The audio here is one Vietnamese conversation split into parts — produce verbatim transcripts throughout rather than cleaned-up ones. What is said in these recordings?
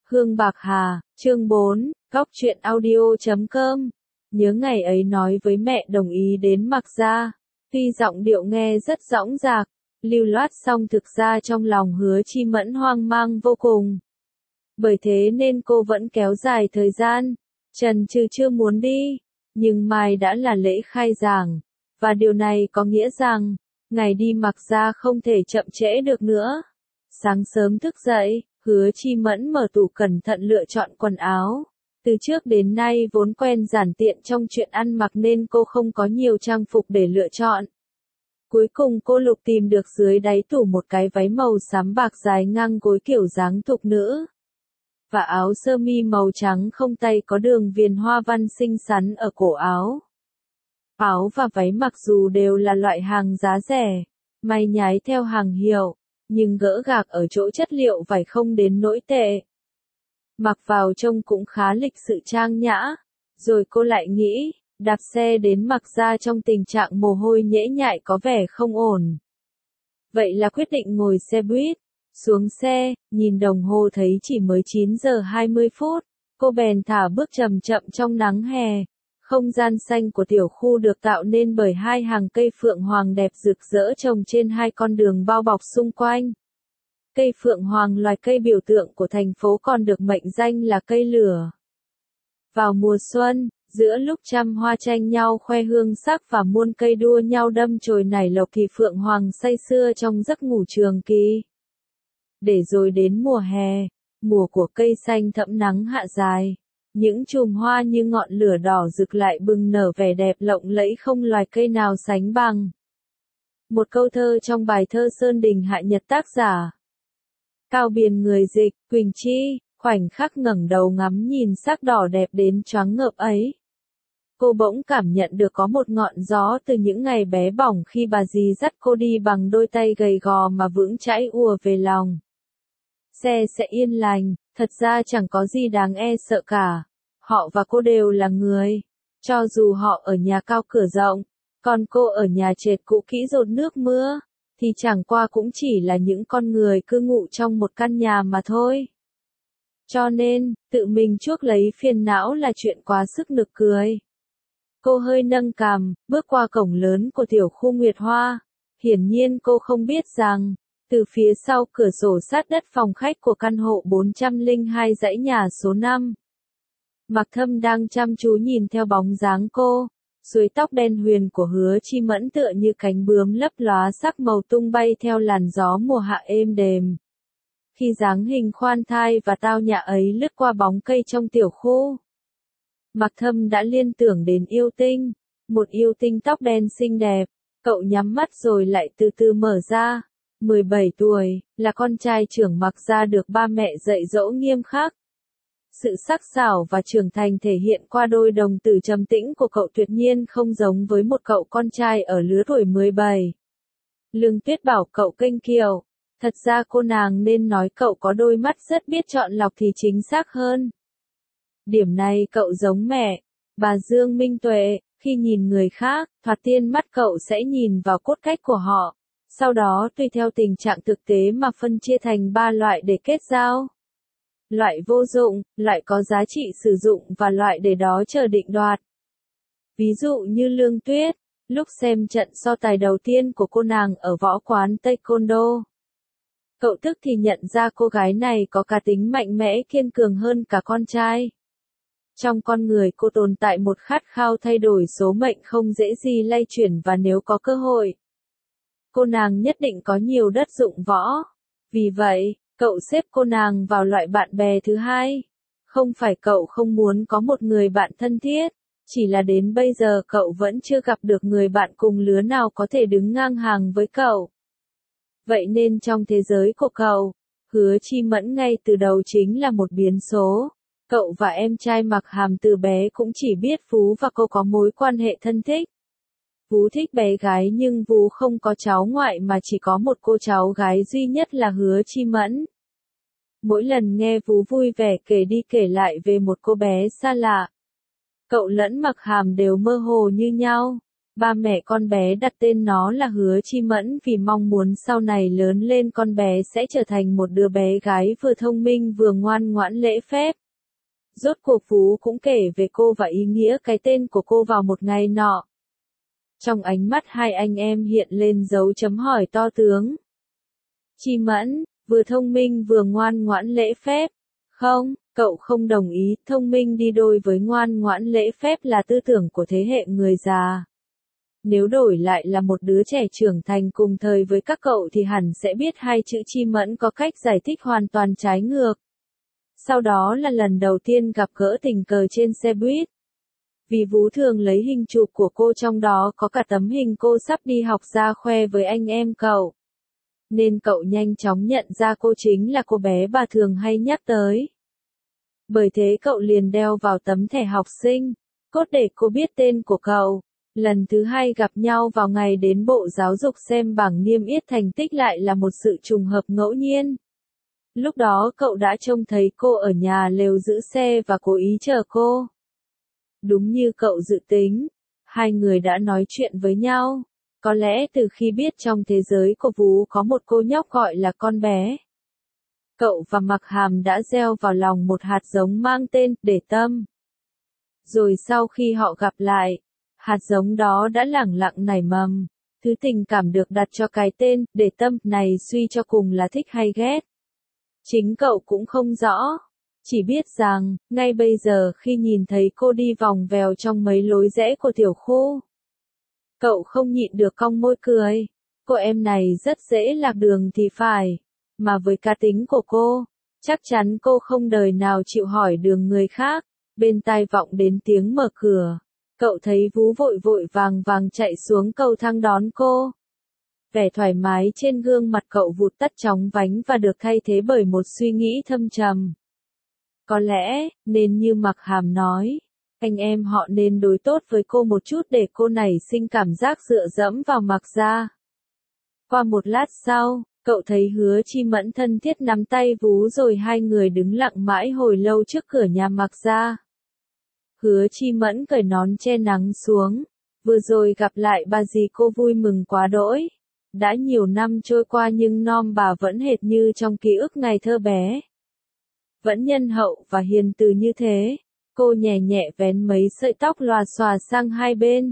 Hương Bạc Hà, chương bốn, góc truyện audio chấm com. Nhớ ngày ấy nói với mẹ đồng ý đến Mạc Gia, tuy giọng điệu nghe rất dõng dạc, lưu loát song thực ra trong lòng Hứa Chi Mẫn hoang mang vô cùng. Bởi thế nên cô vẫn kéo dài thời gian, chần chừ chưa muốn đi, nhưng mai đã là lễ khai giảng, và điều này có nghĩa rằng, ngày đi Mạc Gia không thể chậm trễ được nữa. Sáng sớm thức dậy, Hứa Chi Mẫn mở tủ cẩn thận lựa chọn quần áo. Từ trước đến nay vốn quen giản tiện trong chuyện ăn mặc nên cô không có nhiều trang phục để lựa chọn. Cuối cùng cô lục tìm được dưới đáy tủ một cái váy màu xám bạc dài ngang gối kiểu dáng thục nữ. Và áo sơ mi màu trắng không tay có đường viền hoa văn xinh xắn ở cổ áo. Áo và váy mặc dù đều là loại hàng giá rẻ, may nhái theo hàng hiệu, nhưng gỡ gạc ở chỗ chất liệu vải không đến nỗi tệ. Mặc vào trông cũng khá lịch sự trang nhã, rồi cô lại nghĩ, đạp xe đến Mạc Gia trong tình trạng mồ hôi nhễ nhại có vẻ không ổn. Vậy là quyết định ngồi xe buýt, xuống xe, nhìn đồng hồ thấy chỉ mới chín giờ hai mươi phút, cô bèn thả bước chậm chậm trong nắng hè. Không gian xanh của tiểu khu được tạo nên bởi hai hàng cây phượng hoàng đẹp rực rỡ trồng trên hai con đường bao bọc xung quanh. Cây phượng hoàng loài cây biểu tượng của thành phố còn được mệnh danh là cây lửa. Vào mùa xuân, giữa lúc trăm hoa tranh nhau khoe hương sắc và muôn cây đua nhau đâm chồi nảy lộc thì phượng hoàng say sưa trong giấc ngủ trường kỳ. Để rồi đến mùa hè, mùa của cây xanh thẫm nắng hạ dài. Những chùm hoa như ngọn lửa đỏ rực lại bừng nở vẻ đẹp lộng lẫy không loài cây nào sánh bằng. Một câu thơ trong bài thơ Sơn Đình Hạ Nhật tác giả Cao Biền người dịch, Quỳnh Chi, khoảnh khắc ngẩng đầu ngắm nhìn sắc đỏ đẹp đến choáng ngợp ấy. Cô bỗng cảm nhận được có một ngọn gió từ những ngày bé bỏng khi bà dì dắt cô đi bằng đôi tay gầy gò mà vững chãi ùa về lòng. Xe sẽ yên lành, thật ra chẳng có gì đáng e sợ cả. Họ và cô đều là người. Cho dù họ ở nhà cao cửa rộng, còn cô ở nhà trệt cũ kỹ dột nước mưa, thì chẳng qua cũng chỉ là những con người cư ngụ trong một căn nhà mà thôi. Cho nên, tự mình chuốc lấy phiền não là chuyện quá sức nực cười. Cô hơi nâng cằm, bước qua cổng lớn của tiểu khu Nguyệt Hoa. Hiển nhiên cô không biết rằng, từ phía sau cửa sổ sát đất phòng khách của căn hộ bốn trăm lẻ hai dãy nhà số năm. Mạc Thâm đang chăm chú nhìn theo bóng dáng cô, suối tóc đen huyền của Hứa Chi Mẫn tựa như cánh bướm lấp lóa sắc màu tung bay theo làn gió mùa hạ êm đềm. Khi dáng hình khoan thai và tao nhã ấy lướt qua bóng cây trong tiểu khu, Mạc Thâm đã liên tưởng đến yêu tinh, một yêu tinh tóc đen xinh đẹp. Cậu nhắm mắt rồi lại từ từ mở ra. mười bảy tuổi, là con trai trưởng Mạc Gia được ba mẹ dạy dỗ nghiêm khắc. Sự sắc sảo và trưởng thành thể hiện qua đôi đồng tử trầm tĩnh của cậu tuyệt nhiên không giống với một cậu con trai ở lứa tuổi mười bảy. Lương Tuyết bảo cậu kênh kiều, thật ra cô nàng nên nói cậu có đôi mắt rất biết chọn lọc thì chính xác hơn. Điểm này cậu giống mẹ, bà Dương Minh Tuệ, khi nhìn người khác, thoạt tiên mắt cậu sẽ nhìn vào cốt cách của họ, sau đó tùy theo tình trạng thực tế mà phân chia thành ba loại để kết giao. Loại vô dụng, loại có giá trị sử dụng và loại để đó chờ định đoạt. Ví dụ như Lương Tuyết, lúc xem trận so tài đầu tiên của cô nàng ở võ quán Taekwondo. Cậu tức thì nhận ra cô gái này có cá tính mạnh mẽ kiên cường hơn cả con trai. Trong con người cô tồn tại một khát khao thay đổi số mệnh không dễ gì lay chuyển và nếu có cơ hội, cô nàng nhất định có nhiều đất dụng võ. Vì vậy, cậu xếp cô nàng vào loại bạn bè thứ hai. Không phải cậu không muốn có một người bạn thân thiết, chỉ là đến bây giờ cậu vẫn chưa gặp được người bạn cùng lứa nào có thể đứng ngang hàng với cậu. Vậy nên trong thế giới của cậu, Hứa Chi Mẫn ngay từ đầu chính là một biến số. Cậu và em trai Mạc Hàm từ bé cũng chỉ biết Vú và cô có mối quan hệ thân thích. Vú thích bé gái nhưng Vú không có cháu ngoại mà chỉ có một cô cháu gái duy nhất là Hứa Chi Mẫn. Mỗi lần nghe Vú vui vẻ kể đi kể lại về một cô bé xa lạ, cậu lẫn Mạc Hàm đều mơ hồ như nhau. Ba mẹ con bé đặt tên nó là Hứa Chi Mẫn vì mong muốn sau này lớn lên con bé sẽ trở thành một đứa bé gái vừa thông minh vừa ngoan ngoãn lễ phép. Rốt cuộc Phú cũng kể về cô và ý nghĩa cái tên của cô vào một ngày nọ. Trong ánh mắt hai anh em hiện lên dấu chấm hỏi to tướng. Chi Mẫn, vừa thông minh vừa ngoan ngoãn lễ phép. Không, cậu không đồng ý, thông minh đi đôi với ngoan ngoãn lễ phép là tư tưởng của thế hệ người già. Nếu đổi lại là một đứa trẻ trưởng thành cùng thời với các cậu thì hẳn sẽ biết hai chữ Chi Mẫn có cách giải thích hoàn toàn trái ngược. Sau đó là lần đầu tiên gặp gỡ tình cờ trên xe buýt. Vì Vú thường lấy hình chụp của cô trong đó có cả tấm hình cô sắp đi học ra khoe với anh em cậu. Nên cậu nhanh chóng nhận ra cô chính là cô bé bà thường hay nhắc tới. Bởi thế cậu liền đeo vào tấm thẻ học sinh, cốt để cô biết tên của cậu. Lần thứ hai gặp nhau vào ngày đến Bộ Giáo dục xem bảng niêm yết thành tích lại là một sự trùng hợp ngẫu nhiên. Lúc đó cậu đã trông thấy cô ở nhà lều giữ xe và cố ý chờ cô. Đúng như cậu dự tính, hai người đã nói chuyện với nhau. Có lẽ từ khi biết trong thế giới của Vú có một cô nhóc gọi là con bé. Cậu và Mặc Hàm đã gieo vào lòng một hạt giống mang tên Để Tâm. Rồi sau khi họ gặp lại, hạt giống đó đã lẳng lặng nảy mầm. Thứ tình cảm được đặt cho cái tên Để Tâm này suy cho cùng là thích hay ghét. Chính cậu cũng không rõ. Chỉ biết rằng, ngay bây giờ khi nhìn thấy cô đi vòng vèo trong mấy lối rẽ của tiểu khu, cậu không nhịn được cong môi cười. Cô em này rất dễ lạc đường thì phải. Mà với cá tính của cô, chắc chắn cô không đời nào chịu hỏi đường người khác. Bên tai vọng đến tiếng mở cửa. Cậu thấy Vú vội vội vàng vàng chạy xuống cầu thang đón cô. Vẻ thoải mái trên gương mặt cậu vụt tắt chóng vánh và được thay thế bởi một suy nghĩ thâm trầm. Có lẽ, nên như Mặc Hàm nói, anh em họ nên đối tốt với cô một chút để cô nảy sinh cảm giác dựa dẫm vào Mặc gia. Qua một lát sau, cậu thấy Hứa Chi Mẫn thân thiết nắm tay Vú rồi hai người đứng lặng mãi hồi lâu trước cửa nhà Mặc gia. Hứa Chi Mẫn cởi nón che nắng xuống. Vừa rồi gặp lại bà dì cô vui mừng quá đỗi. Đã nhiều năm trôi qua nhưng nom bà vẫn hệt như trong ký ức ngày thơ bé. Vẫn nhân hậu và hiền từ như thế. Cô nhẹ nhẹ vén mấy sợi tóc lòa xòa sang hai bên.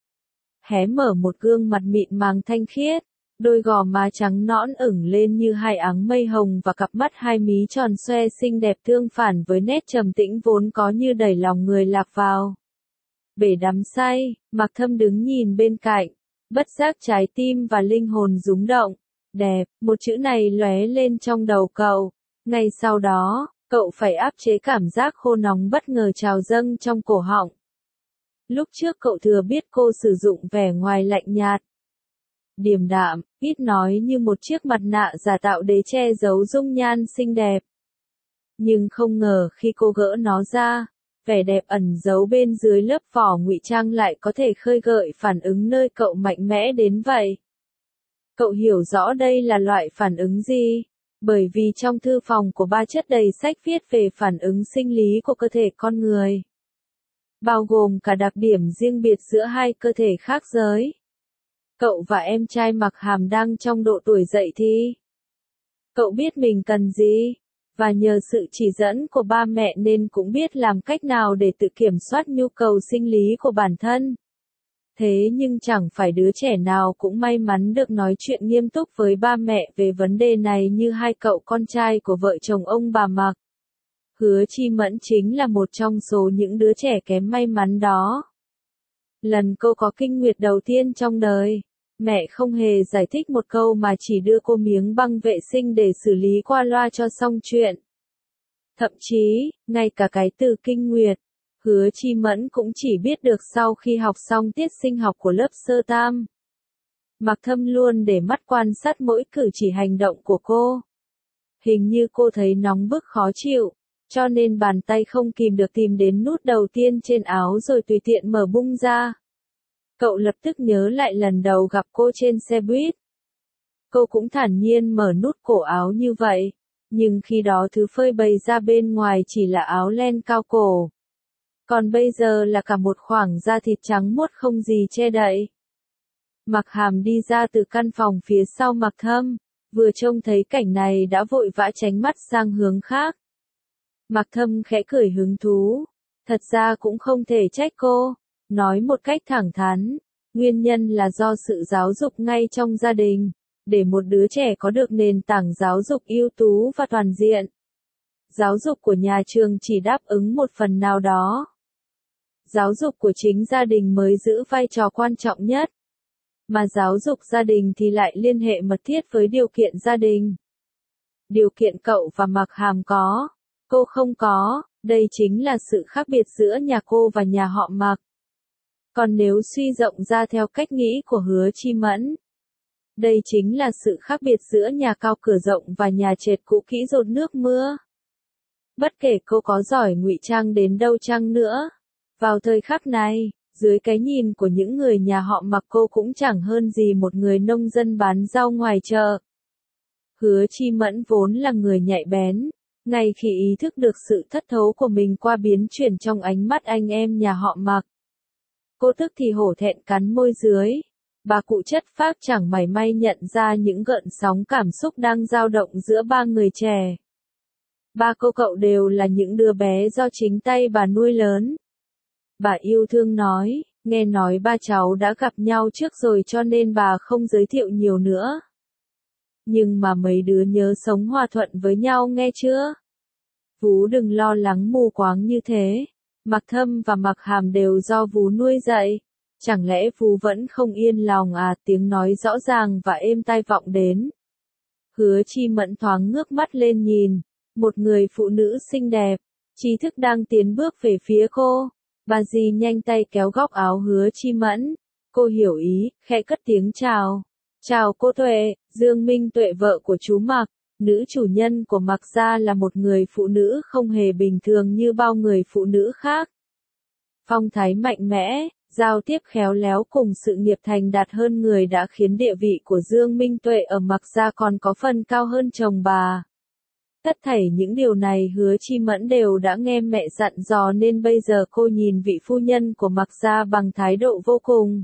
Hé mở một gương mặt mịn màng thanh khiết. Đôi gò má trắng nõn ửng lên như hai áng mây hồng và cặp mắt hai mí tròn xoe xinh đẹp tương phản với nét trầm tĩnh vốn có như đẩy lòng người lạc vào. Bể đắm say, Mặc Thâm đứng nhìn bên cạnh, bất giác trái tim và linh hồn rung động. Đẹp, một chữ này lóe lên trong đầu cậu. Ngay sau đó, cậu phải áp chế cảm giác khô nóng bất ngờ trào dâng trong cổ họng. Lúc trước cậu thừa biết cô sử dụng vẻ ngoài lạnh nhạt, điềm đạm, ít nói như một chiếc mặt nạ giả tạo để che giấu dung nhan xinh đẹp. Nhưng không ngờ khi cô gỡ nó ra, vẻ đẹp ẩn giấu bên dưới lớp vỏ ngụy trang lại có thể khơi gợi phản ứng nơi cậu mạnh mẽ đến vậy. Cậu hiểu rõ đây là loại phản ứng gì, bởi vì trong thư phòng của ba chất đầy sách viết về phản ứng sinh lý của cơ thể con người, bao gồm cả đặc điểm riêng biệt giữa hai cơ thể khác giới. Cậu và em trai Mặc Hàm đang trong độ tuổi dậy thì. Cậu biết mình cần gì, và nhờ sự chỉ dẫn của ba mẹ nên cũng biết làm cách nào để tự kiểm soát nhu cầu sinh lý của bản thân. Thế nhưng chẳng phải đứa trẻ nào cũng may mắn được nói chuyện nghiêm túc với ba mẹ về vấn đề này như hai cậu con trai của vợ chồng ông bà Mặc. Hứa Chi Mẫn chính là một trong số những đứa trẻ kém may mắn đó. Lần cô có kinh nguyệt đầu tiên trong đời, mẹ không hề giải thích một câu mà chỉ đưa cô miếng băng vệ sinh để xử lý qua loa cho xong chuyện. Thậm chí, ngay cả cái từ kinh nguyệt, Hứa Chi Mẫn cũng chỉ biết được sau khi học xong tiết sinh học của lớp sơ tam. Mặc Thâm luôn để mắt quan sát mỗi cử chỉ hành động của cô. Hình như cô thấy nóng bức khó chịu, cho nên bàn tay không kìm được tìm đến nút đầu tiên trên áo rồi tùy tiện mở bung ra. Cậu lập tức nhớ lại lần đầu gặp cô trên xe buýt. Cô cũng thản nhiên mở nút cổ áo như vậy, nhưng khi đó thứ phơi bày ra bên ngoài chỉ là áo len cao cổ. Còn bây giờ là cả một khoảng da thịt trắng muốt không gì che đậy. Mạc Hàm đi ra từ căn phòng phía sau Mạc Thâm, vừa trông thấy cảnh này đã vội vã tránh mắt sang hướng khác. Mạc Thâm khẽ cười hứng thú, thật ra cũng không thể trách cô, nói một cách thẳng thắn, nguyên nhân là do sự giáo dục ngay trong gia đình, để một đứa trẻ có được nền tảng giáo dục ưu tú và toàn diện. Giáo dục của nhà trường chỉ đáp ứng một phần nào đó. Giáo dục của chính gia đình mới giữ vai trò quan trọng nhất. Mà giáo dục gia đình thì lại liên hệ mật thiết với điều kiện gia đình. Điều kiện cậu và Mạc Hàm có, cô không có, đây chính là sự khác biệt giữa nhà cô và nhà họ Mạc. Còn nếu suy rộng ra theo cách nghĩ của Hứa Chi Mẫn, đây chính là sự khác biệt giữa nhà cao cửa rộng và nhà trệt cũ kỹ dột nước mưa. Bất kể cô có giỏi ngụy trang đến đâu chăng nữa, vào thời khắc này, dưới cái nhìn của những người nhà họ Mạc cô cũng chẳng hơn gì một người nông dân bán rau ngoài chợ. Hứa Chi Mẫn vốn là người nhạy bén, ngay khi ý thức được sự thất thố của mình qua biến chuyển trong ánh mắt anh em nhà họ Mạc. Cô tức thì hổ thẹn cắn môi dưới, bà cụ chất phác chẳng mảy may nhận ra những gợn sóng cảm xúc đang dao động giữa ba người trẻ. Ba cô cậu đều là những đứa bé do chính tay bà nuôi lớn. Bà yêu thương nói, nghe nói ba cháu đã gặp nhau trước rồi cho nên bà không giới thiệu nhiều nữa. Nhưng mà mấy đứa nhớ sống hòa thuận với nhau nghe chưa? Vú đừng lo lắng mù quáng như thế. Mạc Thâm và Mạc Hàm đều do Vú nuôi dạy. Chẳng lẽ Vú vẫn không yên lòng à? Tiếng nói rõ ràng và êm tai vọng đến. Hứa Chi Mẫn thoáng ngước mắt lên nhìn. Một người phụ nữ xinh đẹp, trí thức đang tiến bước về phía cô. Bà dì nhanh tay kéo góc áo Hứa Chi Mẫn. Cô hiểu ý, khẽ cất tiếng chào. Chào cô Tuệ, Dương Minh Tuệ vợ của chú Mạc. Nữ chủ nhân của Mạc gia là một người phụ nữ không hề bình thường như bao người phụ nữ khác. Phong thái mạnh mẽ, giao tiếp khéo léo cùng sự nghiệp thành đạt hơn người đã khiến địa vị của Dương Minh Tuệ ở Mạc gia còn có phần cao hơn chồng bà. Tất thảy những điều này Hứa Chi Mẫn đều đã nghe mẹ dặn dò nên bây giờ cô nhìn vị phu nhân của Mạc gia bằng thái độ vô cùng,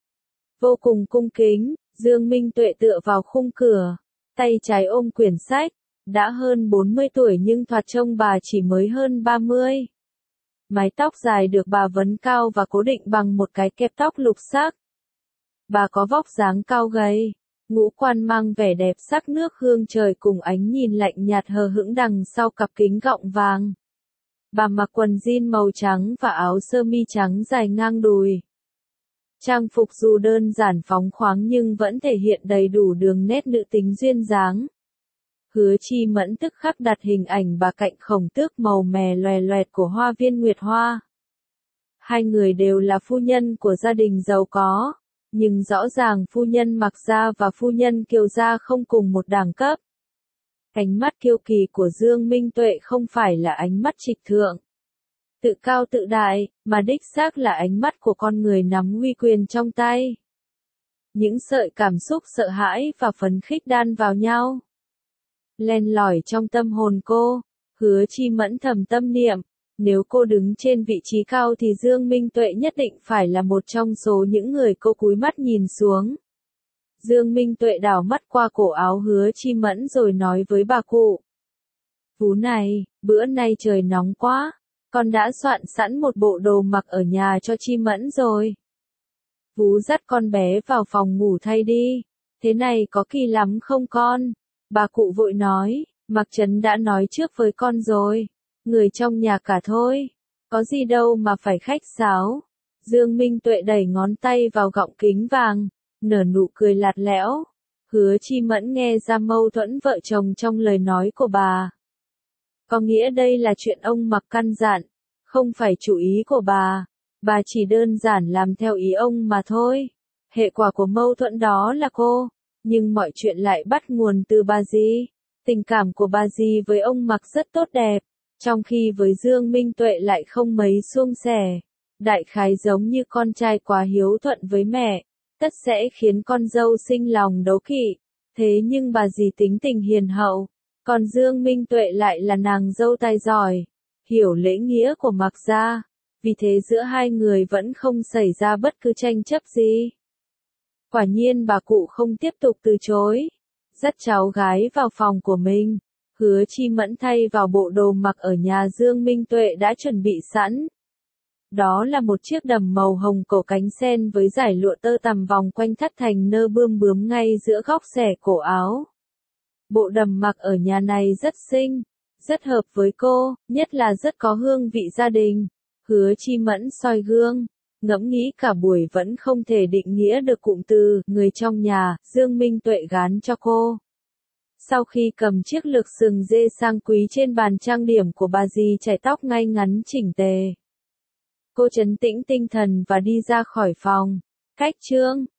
vô cùng cung kính. Dương Minh Tuệ tựa vào khung cửa, tay trái ôm quyển sách, đã hơn bốn mươi tuổi nhưng thoạt trông bà chỉ mới hơn ba mươi. Mái tóc dài được bà vấn cao và cố định bằng một cái kẹp tóc lục sắc. Bà có vóc dáng cao gầy, ngũ quan mang vẻ đẹp sắc nước hương trời cùng ánh nhìn lạnh nhạt hờ hững đằng sau cặp kính gọng vàng. Bà mặc quần jean màu trắng và áo sơ mi trắng dài ngang đùi. Trang phục dù đơn giản phóng khoáng nhưng vẫn thể hiện đầy đủ đường nét nữ tính duyên dáng. Hứa Chi Mẫn tức khắc đặt hình ảnh bà cạnh khổng tước màu mè loè loẹt của Hoa viên Nguyệt Hoa. Hai người đều là phu nhân của gia đình giàu có, nhưng rõ ràng phu nhân Mạc gia và phu nhân Kiều gia không cùng một đẳng cấp. Ánh mắt kiêu kỳ của Dương Minh Tuệ không phải là ánh mắt trịch thượng, tự cao tự đại, mà đích xác là ánh mắt của con người nắm uy quyền trong tay. Những sợi cảm xúc sợ hãi và phấn khích đan vào nhau, len lỏi trong tâm hồn cô. Hứa Chi Mẫn thầm tâm niệm, nếu cô đứng trên vị trí cao thì Dương Minh Tuệ nhất định phải là một trong số những người cô cúi mắt nhìn xuống. Dương Minh Tuệ đảo mắt qua cổ áo Hứa Chi Mẫn rồi nói với bà cụ. Vú này, bữa nay trời nóng quá, con đã soạn sẵn một bộ đồ mặc ở nhà cho Chi Mẫn rồi. Vú dắt con bé vào phòng ngủ thay đi, thế này có kỳ lắm không con? Bà cụ vội nói, Mạc Trấn đã nói trước với con rồi, người trong nhà cả thôi, có gì đâu mà phải khách sáo. Dương Minh Tuệ đẩy ngón tay vào gọng kính vàng, nở nụ cười lạt lẽo. Hứa Chi Mẫn nghe ra mâu thuẫn vợ chồng trong lời nói của bà. Có nghĩa đây là chuyện ông Mạc căn dặn, không phải chủ ý của bà, bà chỉ đơn giản làm theo ý ông mà thôi. Hệ quả của mâu thuẫn đó là cô, nhưng mọi chuyện lại bắt nguồn từ bà dì. Tình cảm của bà dì với ông Mạc rất tốt đẹp, trong khi với Dương Minh Tuệ lại không mấy suôn sẻ. Đại khái giống như con trai quá hiếu thuận với mẹ, tất sẽ khiến con dâu sinh lòng đố kỵ. Thế nhưng bà dì tính tình hiền hậu, còn Dương Minh Tuệ lại là nàng dâu tài giỏi, hiểu lễ nghĩa của Mạc gia, vì thế giữa hai người vẫn không xảy ra bất cứ tranh chấp gì. Quả nhiên bà cụ không tiếp tục từ chối. Dắt cháu gái vào phòng của mình. Hứa Chi Mẫn thay vào bộ đồ mặc ở nhà Dương Minh Tuệ đã chuẩn bị sẵn. Đó là một chiếc đầm màu hồng cổ cánh sen với dải lụa tơ tằm vòng quanh thắt thành nơ bươm bướm ngay giữa góc xẻ cổ áo. Bộ đầm mặc ở nhà này rất xinh, rất hợp với cô, nhất là rất có hương vị gia đình. Hứa Chi Mẫn soi gương, ngẫm nghĩ cả buổi vẫn không thể định nghĩa được cụm từ người trong nhà Dương Minh Tuệ gán cho cô. Sau khi cầm chiếc lược sừng dê sang quý trên bàn trang điểm của bà dì chải tóc ngay ngắn chỉnh tề, cô trấn tĩnh tinh thần và đi ra khỏi phòng. Khách trương,